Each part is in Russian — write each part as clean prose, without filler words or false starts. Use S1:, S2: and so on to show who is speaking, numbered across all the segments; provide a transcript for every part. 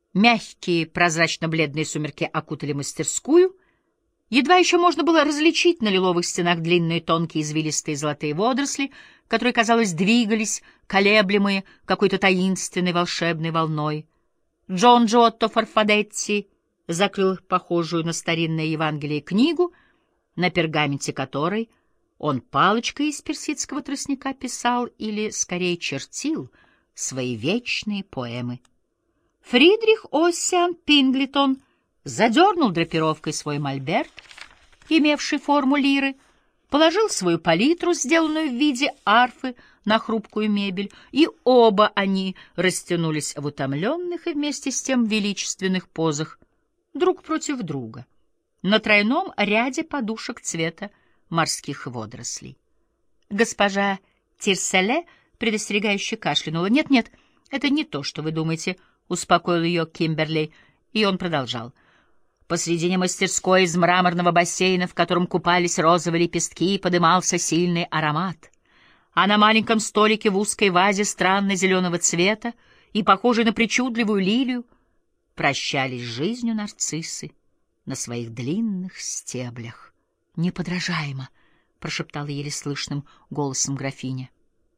S1: Мягкие, прозрачно-бледные сумерки окутали мастерскую. Едва еще можно было различить на лиловых стенах длинные, тонкие, извилистые золотые водоросли, которые, казалось, двигались, колеблемые какой-то таинственной волшебной волной. Джон Джотто Фарфадетти закрыл похожую на старинное Евангелие книгу, на пергаменте которой он палочкой из персидского тростника писал или, скорее, чертил свои вечные поэмы. Фридрих Оссиан Пинглитон задернул драпировкой свой мольберт, имевший форму лиры, положил свою палитру, сделанную в виде арфы, на хрупкую мебель, и оба они растянулись в утомленных и вместе с тем величественных позах друг против друга на тройном ряде подушек цвета морских водорослей. Госпожа Тирселе предостерегающе кашлянула. «Нет-нет, это не то, что вы думаете», — успокоил ее Кимберли, и он продолжал. Посредине мастерской из мраморного бассейна, в котором купались розовые лепестки, подымался сильный аромат. А на маленьком столике в узкой вазе странно-зеленого цвета и похожей на причудливую лилию прощались с жизнью нарциссы на своих длинных стеблях. «Неподражаемо!» — прошептала еле слышным голосом графиня.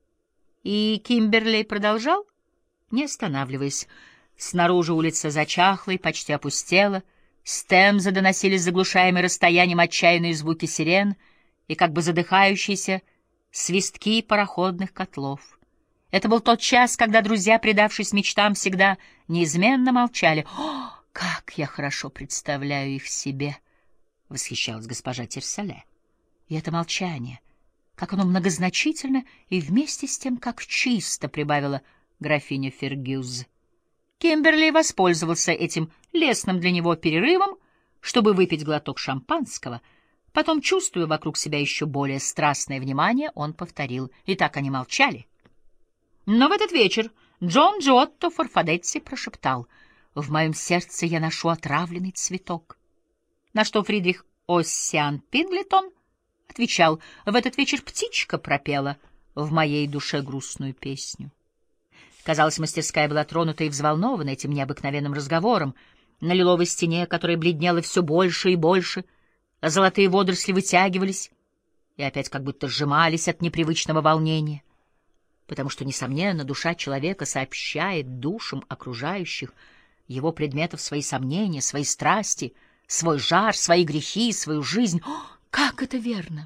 S1: И Кимберли продолжал, не останавливаясь. Снаружи улица зачахла и почти опустела, с Темзы доносились заглушаемые расстоянием отчаянные звуки сирен и как бы задыхающиеся свистки пароходных котлов. Это был тот час, когда друзья, предавшись мечтам, всегда неизменно молчали. «О, как я хорошо представляю их себе!» — восхищалась госпожа Тирселе. И это молчание, как оно многозначительно и вместе с тем, как чисто, — прибавила графиня Фергюз. Кимберли воспользовался этим лестным для него перерывом, чтобы выпить глоток шампанского. Потом, чувствуя вокруг себя еще более страстное внимание, он повторил. И так они молчали. Но в этот вечер Джон Джотто Фарфадетти прошептал: «В моем сердце я ношу отравленный цветок». На что Фридрих Оссиан Пинглитон отвечал: «В этот вечер птичка пропела в моей душе грустную песню». Казалось, мастерская была тронута и взволнована этим необыкновенным разговором. На лиловой стене, которая бледнела все больше и больше, золотые водоросли вытягивались и опять как будто сжимались от непривычного волнения, потому что, несомненно, душа человека сообщает душам окружающих его предметов свои сомнения, свои страсти, свой жар, свои грехи, свою жизнь. О, как это верно!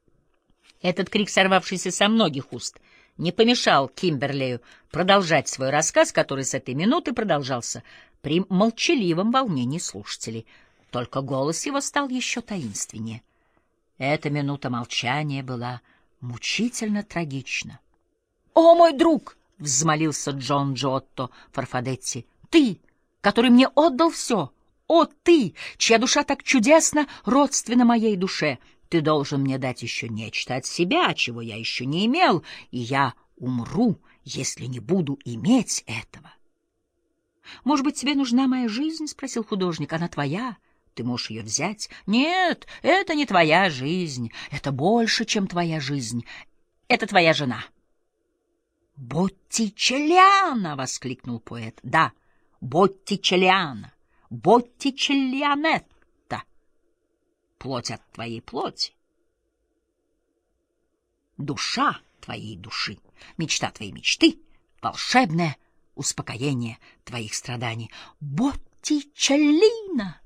S1: Этот крик, сорвавшийся со многих уст, не помешал Кимберлею продолжать свой рассказ, который с этой минуты продолжался при молчаливом волнении слушателей. Только голос его стал еще таинственнее. Эта минута молчания была мучительно трагична. «О, мой друг!» — взмолился Джон Джотто Фарфадетти. «Ты, который мне отдал все! О, ты, чья душа так чудесно родственна моей душе! Ты должен мне дать еще нечто от себя, чего я еще не имел, и я умру, если не буду иметь этого». «Может быть, тебе нужна моя жизнь?» — спросил художник. «Она твоя. Ты можешь ее взять». «Нет, это не твоя жизнь. Это больше, чем твоя жизнь. Это твоя жена». «Боттичеллиана!» — воскликнул поэт. «Да, Боттичеллиана, Боттичеллианетта. Плоть от твоей плоти, душа твоей души, мечта твоей мечты, волшебное успокоение твоих страданий. Боттичеллина!»